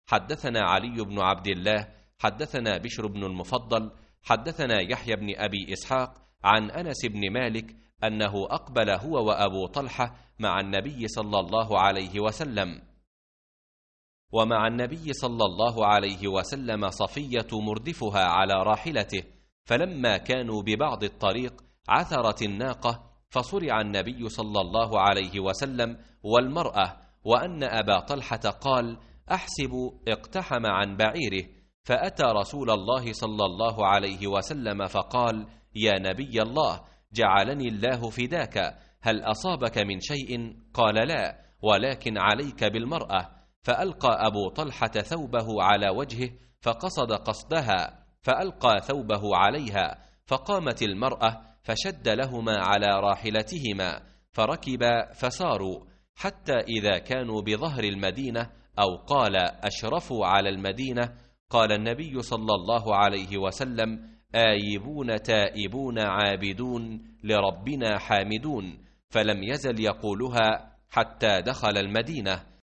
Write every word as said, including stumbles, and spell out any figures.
حدثنا علي بن عبد الله حدثنا بشر بن المفضل حدثنا يحيى بن أبي إسحاق عن أنس بن مالك أنه أقبل هو وأبو طلحة مع النبي صلى الله عليه وسلم، ومع النبي صلى الله عليه وسلم صفية مردفها على راحلته، فلما كانوا ببعض الطريق عثرت الناقة، فصرع النبي صلى الله عليه وسلم والمرأة، وأن أبا طلحة قال: أحسب اقتحم عن بعيره، فأتى رسول الله صلى الله عليه وسلم فقال: يا نبي الله، جعلني الله فداك، هل أصابك من شيء؟ قال: لا، ولكن عليك بالمرأة. فألقى أبو طلحة ثوبه على وجهه فقصد قصدها، فألقى ثوبه عليها، فقامت المرأة فشد لهما على راحلتهما، فركبا فساروا حتى إذا كانوا بظهر المدينة، أو قال أشرفوا على المدينة، قال النبي صلى الله عليه وسلم: آيبون تائبون عابدون لربنا حامدون، فلم يزل يقولها حتى دخل المدينة.